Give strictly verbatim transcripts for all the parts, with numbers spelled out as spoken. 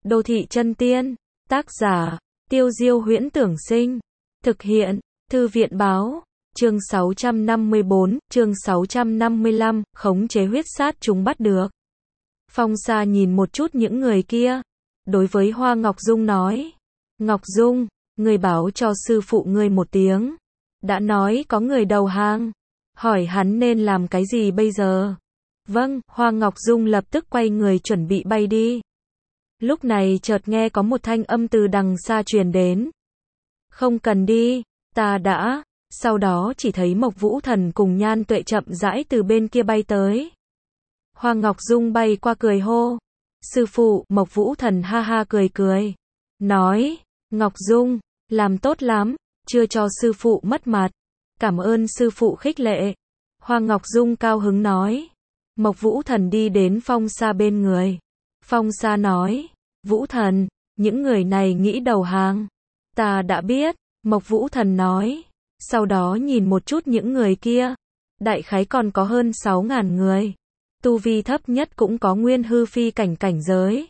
Đô thị chân tiên, tác giả, Tiêu Diêu Huyễn Tưởng Sinh, thực hiện, Thư viện Báo, chương sáu trăm năm mươi bốn, chương sáu trăm năm mươi lăm, khống chế huyết sát chúng bắt được. Phong Sa nhìn một chút những người kia, đối với Hoa Ngọc Dung nói, Ngọc Dung, người báo cho sư phụ ngươi một tiếng, đã nói có người đầu hàng, hỏi hắn nên làm cái gì bây giờ. Vâng, Hoa Ngọc Dung lập tức quay người chuẩn bị bay đi. Lúc này chợt nghe có một thanh âm từ đằng xa truyền đến. Không cần đi, ta đã. Sau đó chỉ thấy Mộc Vũ Thần cùng Nhan Tuệ chậm rãi từ bên kia bay tới. Hoa Ngọc Dung bay qua cười hô. Sư phụ, Mộc Vũ Thần ha ha cười cười. Nói, Ngọc Dung, làm tốt lắm, chưa cho sư phụ mất mặt. Cảm ơn sư phụ khích lệ. Hoa Ngọc Dung cao hứng nói. Mộc Vũ Thần đi đến Phong Sa bên người. Phong Sa nói, Vũ Thần, những người này nghĩ đầu hàng. Ta đã biết, Mộc Vũ Thần nói. Sau đó nhìn một chút những người kia. Đại khái còn có hơn sáu ngàn người. Tu vi thấp nhất cũng có nguyên hư phi cảnh cảnh giới.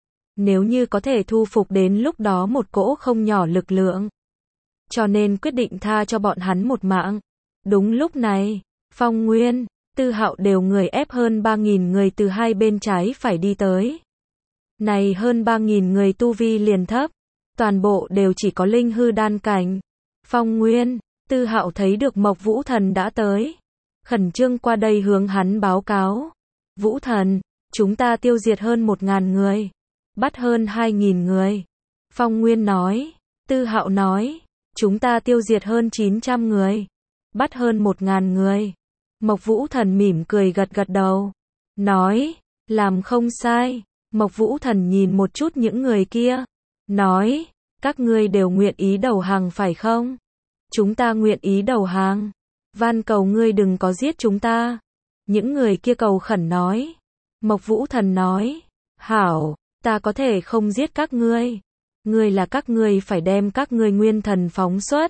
Nếu như có thể thu phục đến lúc đó một cỗ không nhỏ lực lượng. Cho nên quyết định tha cho bọn hắn một mạng. Đúng lúc này, Phong Nguyên, Tư Hạo đều người ép hơn ba nghìn người từ hai bên trái phải đi tới. Này hơn ba nghìn người tu vi liền thấp, toàn bộ đều chỉ có linh hư đan cảnh. Phong Nguyên, Tư Hạo thấy được Mộc Vũ Thần đã tới, khẩn trương qua đây hướng hắn báo cáo. Vũ Thần, chúng ta tiêu diệt hơn một ngàn người, bắt hơn hai nghìn người. Phong Nguyên nói, Tư Hạo nói, chúng ta tiêu diệt hơn chín trăm người, bắt hơn một ngàn người. Mộc Vũ Thần mỉm cười gật gật đầu, nói, làm không sai. Mộc Vũ Thần nhìn một chút những người kia, nói, các ngươi đều nguyện ý đầu hàng phải không? Chúng ta nguyện ý đầu hàng. Van cầu ngươi đừng có giết chúng ta. Những người kia cầu khẩn nói. Mộc Vũ Thần nói, hảo, ta có thể không giết các ngươi. Ngươi là các ngươi phải đem các ngươi nguyên thần phóng xuất.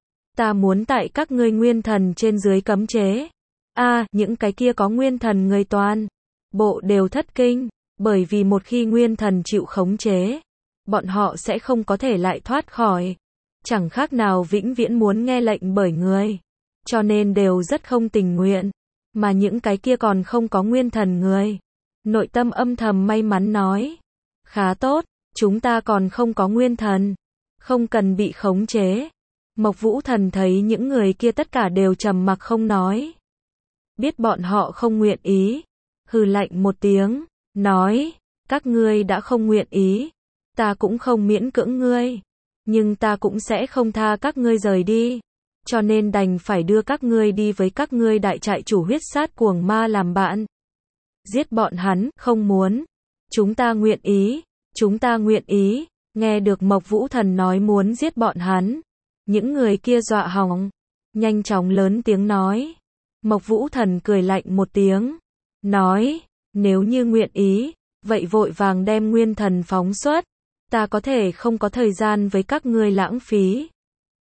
Ta muốn tại các ngươi nguyên thần trên dưới cấm chế. A, à, những cái kia có nguyên thần người toàn bộ đều thất kinh, bởi vì một khi nguyên thần chịu khống chế, bọn họ sẽ không có thể lại thoát khỏi, chẳng khác nào vĩnh viễn muốn nghe lệnh bởi người, cho nên đều rất không tình nguyện, mà những cái kia còn không có nguyên thần người, nội tâm âm thầm may mắn nói, khá tốt, chúng ta còn không có nguyên thần, không cần bị khống chế. Mộc Vũ Thần thấy những người kia tất cả đều trầm mặc không nói, biết bọn họ không nguyện ý, hừ lạnh một tiếng, nói, các ngươi đã không nguyện ý, ta cũng không miễn cưỡng ngươi, nhưng ta cũng sẽ không tha các ngươi rời đi, cho nên đành phải đưa các ngươi đi với các ngươi đại trại chủ huyết sát cuồng ma làm bạn. Giết bọn hắn, không muốn. Chúng ta nguyện ý, chúng ta nguyện ý. Nghe được Mộc Vũ Thần nói muốn giết bọn hắn, những người kia dọa hỏng, nhanh chóng lớn tiếng nói. Mộc Vũ Thần cười lạnh một tiếng, nói, nếu như nguyện ý, vậy vội vàng đem nguyên thần phóng xuất, ta có thể không có thời gian với các ngươi lãng phí.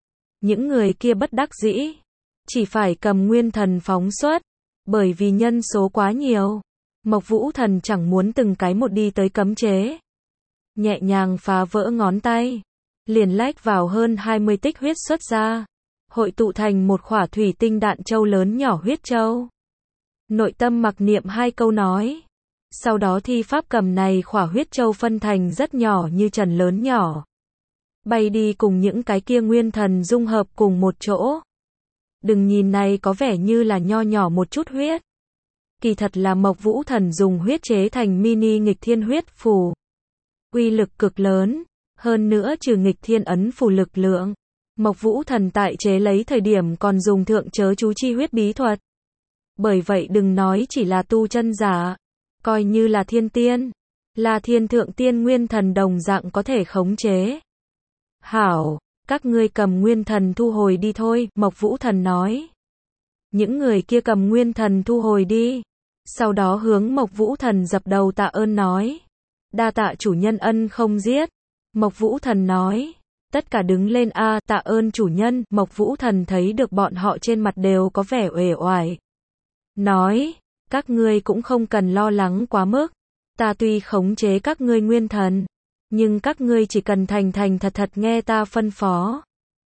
Những người kia bất đắc dĩ, chỉ phải cầm nguyên thần phóng xuất, bởi vì nhân số quá nhiều, Mộc Vũ Thần chẳng muốn từng cái một đi tới cấm chế. Nhẹ nhàng phá vỡ ngón tay, liền lách vào hơn hai mươi tích huyết xuất ra, hội tụ thành một khỏa thủy tinh đạn châu lớn nhỏ huyết châu. Nội tâm mặc niệm hai câu nói, sau đó thi pháp cầm này khỏa huyết châu phân thành rất nhỏ như trần lớn nhỏ, bay đi cùng những cái kia nguyên thần dung hợp cùng một chỗ. Đừng nhìn này có vẻ như là nho nhỏ một chút huyết, kỳ thật là Mộc Vũ Thần dùng huyết chế thành mini nghịch thiên huyết phù, uy lực cực lớn, hơn nữa trừ nghịch thiên ấn phù lực lượng, Mộc Vũ Thần tại chế lấy thời điểm còn dùng thượng chớ chú chi huyết bí thuật. Bởi vậy đừng nói chỉ là tu chân giả, coi như là thiên tiên, là thiên thượng tiên nguyên thần đồng dạng có thể khống chế. Hảo, các ngươi cầm nguyên thần thu hồi đi thôi, Mộc Vũ Thần nói. Những người kia cầm nguyên thần thu hồi đi, sau đó hướng Mộc Vũ Thần dập đầu tạ ơn nói. Đa tạ chủ nhân ân không giết. Mộc Vũ Thần nói. Tất cả đứng lên a, à, tạ ơn chủ nhân. Mộc Vũ Thần thấy được bọn họ trên mặt đều có vẻ uể oải. Nói, các ngươi cũng không cần lo lắng quá mức. Ta tuy khống chế các ngươi nguyên thần, Nhưng các ngươi chỉ cần thành thành thật thật nghe ta phân phó.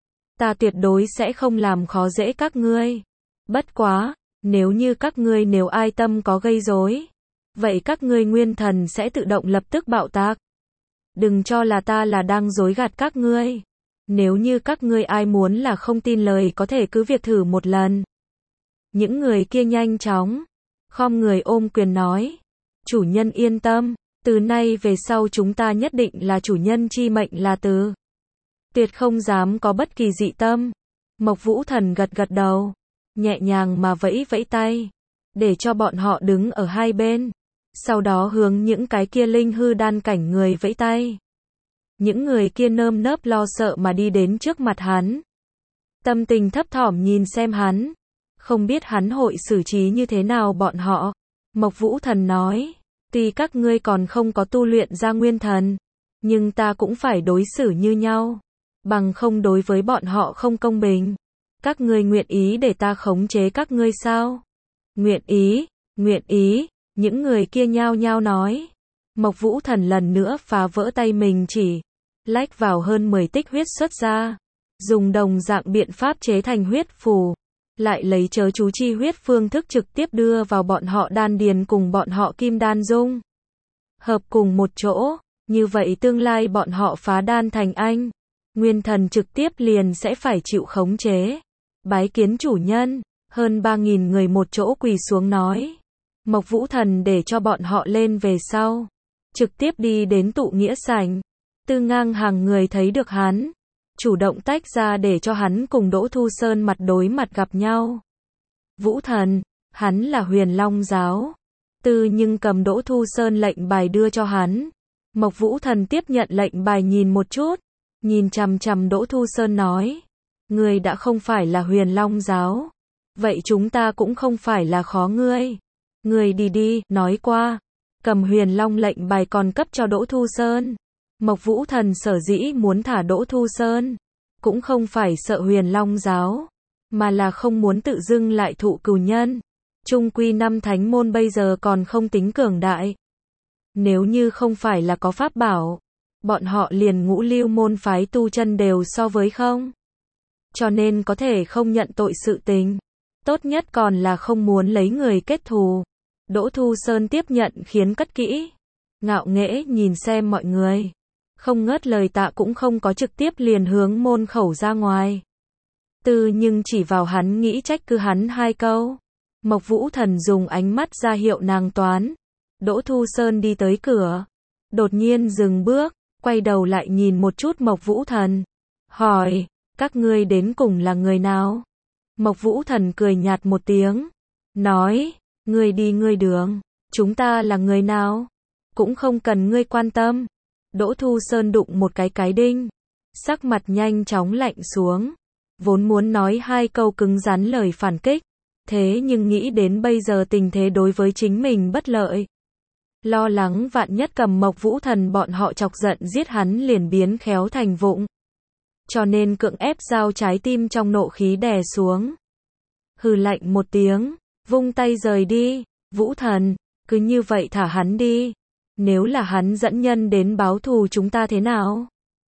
Ta tuyệt đối sẽ không làm khó dễ các ngươi. Bất quá, nếu như các ngươi nếu ai tâm có gây rối, vậy các ngươi nguyên thần sẽ tự động lập tức bạo tạc. Đừng cho là ta là đang dối gạt các ngươi. Nếu như các ngươi ai muốn là không tin lời có thể cứ việc thử một lần. Những người kia nhanh chóng khom người ôm quyền nói, chủ nhân yên tâm, từ nay về sau chúng ta nhất định là chủ nhân chi mệnh là từ. Tuyệt không dám có bất kỳ dị tâm. Mộc Vũ Thần gật gật đầu, nhẹ nhàng mà vẫy vẫy tay, để cho bọn họ đứng ở hai bên. Sau đó hướng những cái kia linh hư đan cảnh người vẫy tay. Những người kia nơm nớp lo sợ mà đi đến trước mặt hắn. Tâm tình thấp thỏm nhìn xem hắn. Không biết hắn hội xử trí như thế nào bọn họ. Mộc Vũ Thần nói, tuy các ngươi còn không có tu luyện ra nguyên thần, nhưng ta cũng phải đối xử như nhau. Bằng không đối với bọn họ không công bình. Các ngươi nguyện ý để ta khống chế các ngươi sao? Nguyện ý, nguyện ý, những người kia nhao nhao nói. Mộc Vũ Thần lần nữa phá vỡ tay mình chỉ, lách vào hơn mười tích huyết xuất ra, dùng đồng dạng biện pháp chế thành huyết phù, lại lấy chớ chú chi huyết phương thức trực tiếp đưa vào bọn họ đan điền cùng bọn họ kim đan dung. Hợp cùng một chỗ, như vậy tương lai bọn họ phá đan thành anh, nguyên thần trực tiếp liền sẽ phải chịu khống chế. Bái kiến chủ nhân, hơn ba nghìn người một chỗ quỳ xuống nói. Mộc Vũ Thần để cho bọn họ lên về sau, trực tiếp đi đến tụ nghĩa sảnh. Tư Ngang hàng người thấy được hắn, chủ động tách ra để cho hắn cùng Đỗ Thu Sơn mặt đối mặt gặp nhau. Vũ Thần, hắn là Huyền Long giáo. Tư nhưng cầm Đỗ Thu Sơn lệnh bài đưa cho hắn. Mộc Vũ Thần tiếp nhận lệnh bài nhìn một chút, nhìn chằm chằm Đỗ Thu Sơn nói, ngươi đã không phải là Huyền Long giáo, vậy chúng ta cũng không phải là khó ngươi. Ngươi đi đi, nói qua, cầm Huyền Long lệnh bài còn cấp cho Đỗ Thu Sơn. Mộc Vũ Thần sở dĩ muốn thả Đỗ Thu Sơn, cũng không phải sợ Huyền Long giáo, mà là không muốn tự dưng lại thụ cừu nhân. Trung quy năm thánh môn bây giờ còn không tính cường đại. Nếu như không phải là có pháp bảo, bọn họ liền ngũ lưu môn phái tu chân đều so với không. Cho nên có thể không nhận tội sự tình. Tốt nhất còn là không muốn lấy người kết thù. Đỗ Thu Sơn tiếp nhận khiến cất kỹ, ngạo nghễ nhìn xem mọi người. Không ngớt lời tạ cũng không có trực tiếp liền hướng môn khẩu ra ngoài. Tư nhưng chỉ vào hắn nghĩ trách cứ hắn hai câu. Mộc Vũ Thần dùng ánh mắt ra hiệu nàng toán. Đỗ Thu Sơn đi tới cửa, đột nhiên dừng bước, quay đầu lại nhìn một chút Mộc Vũ Thần, hỏi, các ngươi đến cùng là người nào? Mộc Vũ Thần cười nhạt một tiếng, nói, ngươi đi ngươi đường, chúng ta là người nào? Cũng không cần ngươi quan tâm. Đỗ Thu Sơn đụng một cái cái đinh, sắc mặt nhanh chóng lạnh xuống, vốn muốn nói hai câu cứng rắn lời phản kích, thế nhưng nghĩ đến bây giờ tình thế đối với chính mình bất lợi. Lo lắng vạn nhất cầm Mộc Vũ Thần bọn họ chọc giận giết hắn liền biến khéo thành vụng. Cho nên cưỡng ép giao trái tim trong nộ khí đè xuống. Hừ lạnh một tiếng, vung tay rời đi. Vũ Thần, cứ như vậy thả hắn đi. Nếu là hắn dẫn nhân đến báo thù chúng ta thế nào?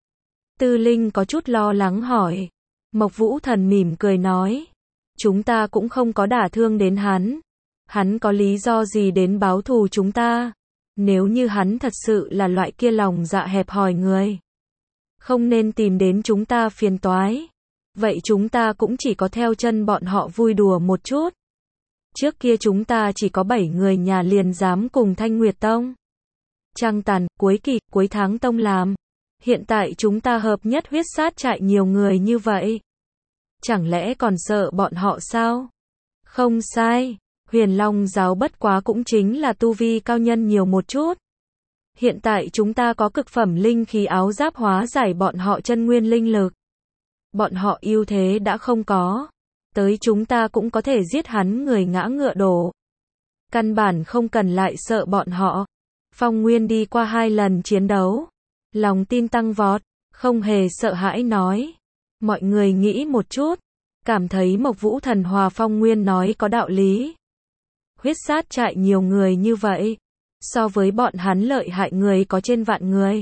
Tư Linh có chút lo lắng hỏi. Mộc Vũ Thần mỉm cười nói, chúng ta cũng không có đả thương đến hắn. Hắn có lý do gì đến báo thù chúng ta? Nếu như hắn thật sự là loại kia lòng dạ hẹp hòi người, không nên tìm đến chúng ta phiền toái. Vậy chúng ta cũng chỉ có theo chân bọn họ vui đùa một chút. Trước kia chúng ta chỉ có bảy người nhà liền dám cùng Thanh Nguyệt Tông. Trăng tàn, cuối kỳ, cuối tháng tông làm. Hiện tại chúng ta hợp nhất huyết sát trại nhiều người như vậy. Chẳng lẽ còn sợ bọn họ sao? Không sai. Huyền Long giáo bất quá cũng chính là tu vi cao nhân nhiều một chút. Hiện tại chúng ta có cực phẩm linh khí áo giáp hóa giải bọn họ chân nguyên linh lực. Bọn họ ưu thế đã không có. Tới chúng ta cũng có thể giết hắn người ngã ngựa đổ. Căn bản không cần lại sợ bọn họ. Phong Nguyên đi qua hai lần chiến đấu, lòng tin tăng vọt, không hề sợ hãi nói. Mọi người nghĩ một chút, cảm thấy Mộc Vũ Thần hòa Phong Nguyên nói có đạo lý. Huyết sát trại nhiều người như vậy, so với bọn hắn lợi hại người có trên vạn người.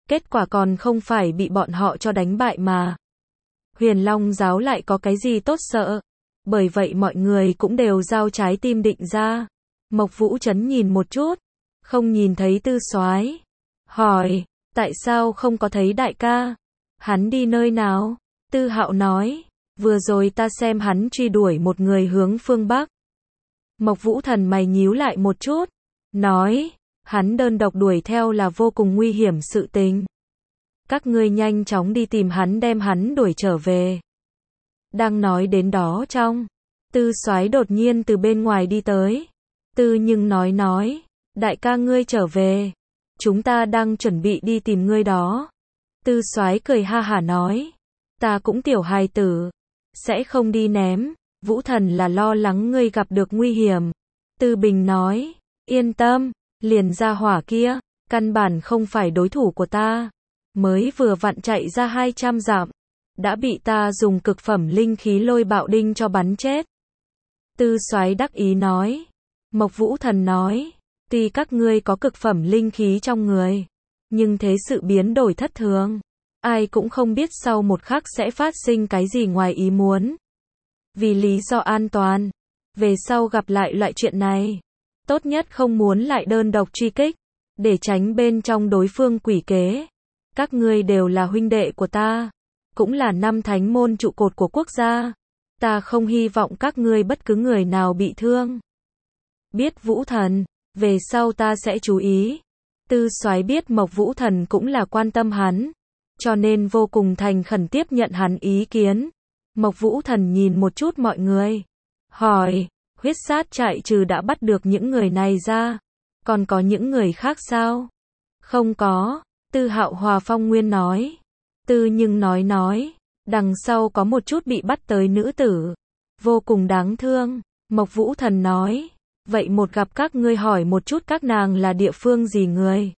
Kết quả còn không phải bị bọn họ cho đánh bại mà. Huyền Long giáo lại có cái gì tốt sợ. Bởi vậy mọi người cũng đều giao trái tim định ra. Mộc Vũ Trấn nhìn một chút, không nhìn thấy Tư Soái, hỏi, tại sao không có thấy đại ca? Hắn đi nơi nào? Tư Hạo nói, vừa rồi ta xem hắn truy đuổi một người hướng phương Bắc. Mộc Vũ Thần mày nhíu lại một chút, nói, hắn đơn độc đuổi theo là vô cùng nguy hiểm sự tình. Các ngươi nhanh chóng đi tìm hắn đem hắn đuổi trở về. Đang nói đến đó trong, Tư Soái đột nhiên từ bên ngoài đi tới. Tư Nhưng nói nói, đại ca ngươi trở về, chúng ta đang chuẩn bị đi tìm ngươi đó. Tư Soái cười ha hả nói, ta cũng tiểu hài tử, sẽ không đi ném, Vũ Thần là lo lắng ngươi gặp được nguy hiểm. Tư Bình nói, yên tâm, liền ra hỏa kia, căn bản không phải đối thủ của ta, mới vừa vặn chạy ra hai trăm dặm, đã bị ta dùng cực phẩm linh khí lôi bạo đinh cho bắn chết. Tư Soái đắc ý nói. Mộc Vũ Thần nói, tuy các ngươi có cực phẩm linh khí trong người, nhưng thế sự biến đổi thất thường, ai cũng không biết sau một khắc sẽ phát sinh cái gì ngoài ý muốn. Vì lý do an toàn, về sau gặp lại loại chuyện này, tốt nhất không muốn lại đơn độc truy kích, để tránh bên trong đối phương quỷ kế. Các ngươi đều là huynh đệ của ta, cũng là năm thánh môn trụ cột của quốc gia, ta không hy vọng các ngươi bất cứ người nào bị thương. Biết Vũ Thần, về sau ta sẽ chú ý. Tư Soái biết Mộc Vũ Thần cũng là quan tâm hắn, cho nên vô cùng thành khẩn tiếp nhận hắn ý kiến. Mộc Vũ Thần nhìn một chút mọi người, hỏi, huyết sát trại trừ đã bắt được những người này ra, còn có những người khác sao? Không có, Tư Hạo Hòa Phong Nguyên nói. Tư Nhưng nói nói, đằng sau có một chút bị bắt tới nữ tử, vô cùng đáng thương. Mộc Vũ Thần nói, vậy một gặp các ngươi hỏi một chút các nàng là địa phương gì người.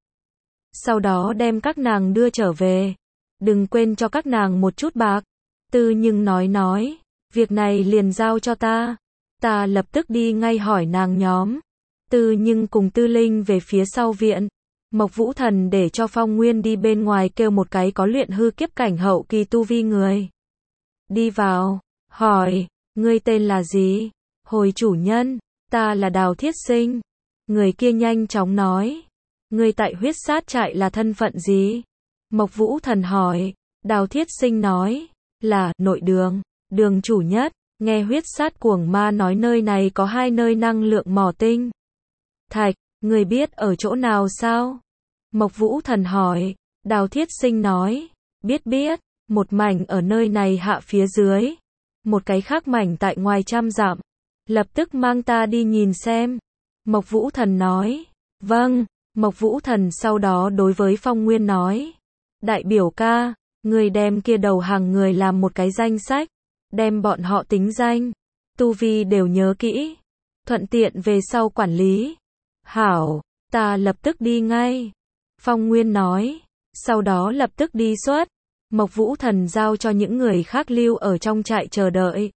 Sau đó đem các nàng đưa trở về, đừng quên cho các nàng một chút bạc. Tư Nhưng nói nói, việc này liền giao cho ta, ta lập tức đi ngay hỏi nàng nhóm. Tư Nhưng cùng Tư Linh về phía sau viện. Mộc Vũ Thần để cho Phong Nguyên đi bên ngoài kêu một cái có luyện hư kiếp cảnh hậu kỳ tu vi người. Đi vào, hỏi, ngươi tên là gì? Hồi chủ nhân, ta là Đào Thiết Sinh. Người kia nhanh chóng nói, ngươi tại huyết sát trại là thân phận gì? Mộc Vũ Thần hỏi. Đào Thiết Sinh nói, là nội đường, đường chủ nhất. Nghe huyết sát cuồng ma nói nơi này có hai nơi năng lượng mỏ tinh thạch, người biết ở chỗ nào sao? Mộc Vũ Thần hỏi. Đào Thiết Sinh nói, biết biết, một mảnh ở nơi này hạ phía dưới, một cái khác mảnh tại ngoài trăm dặm, lập tức mang ta đi nhìn xem. Mộc Vũ Thần nói, vâng. Mộc Vũ Thần sau đó đối với Phong Nguyên nói, đại biểu ca, người đem kia đầu hàng người làm một cái danh sách, đem bọn họ tính danh, tu vi đều nhớ kỹ, thuận tiện về sau quản lý. Hảo, ta lập tức đi ngay. Phong Nguyên nói, sau đó lập tức đi xuất. Mộc Vũ Thần giao cho những người khác lưu ở trong trại chờ đợi.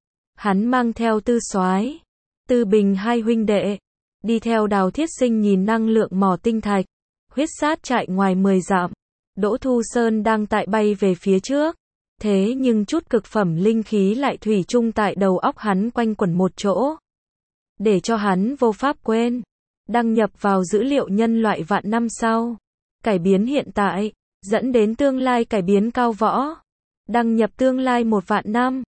Hắn mang theo Tư Soái, Tư Bình hai huynh đệ, đi theo Đào Thiết Sinh nhìn năng lượng mỏ tinh thạch. Huyết sát trại ngoài mười dặm, Đỗ Thu Sơn đang tại bay về phía trước. Thế nhưng chút cực phẩm linh khí lại thủy chung tại đầu óc hắn quanh quẩn một chỗ, để cho hắn vô pháp quên. Đăng nhập vào dữ liệu nhân loại vạn năm sau, cải biến hiện tại, dẫn đến tương lai cải biến cao võ. Đăng nhập tương lai một vạn năm.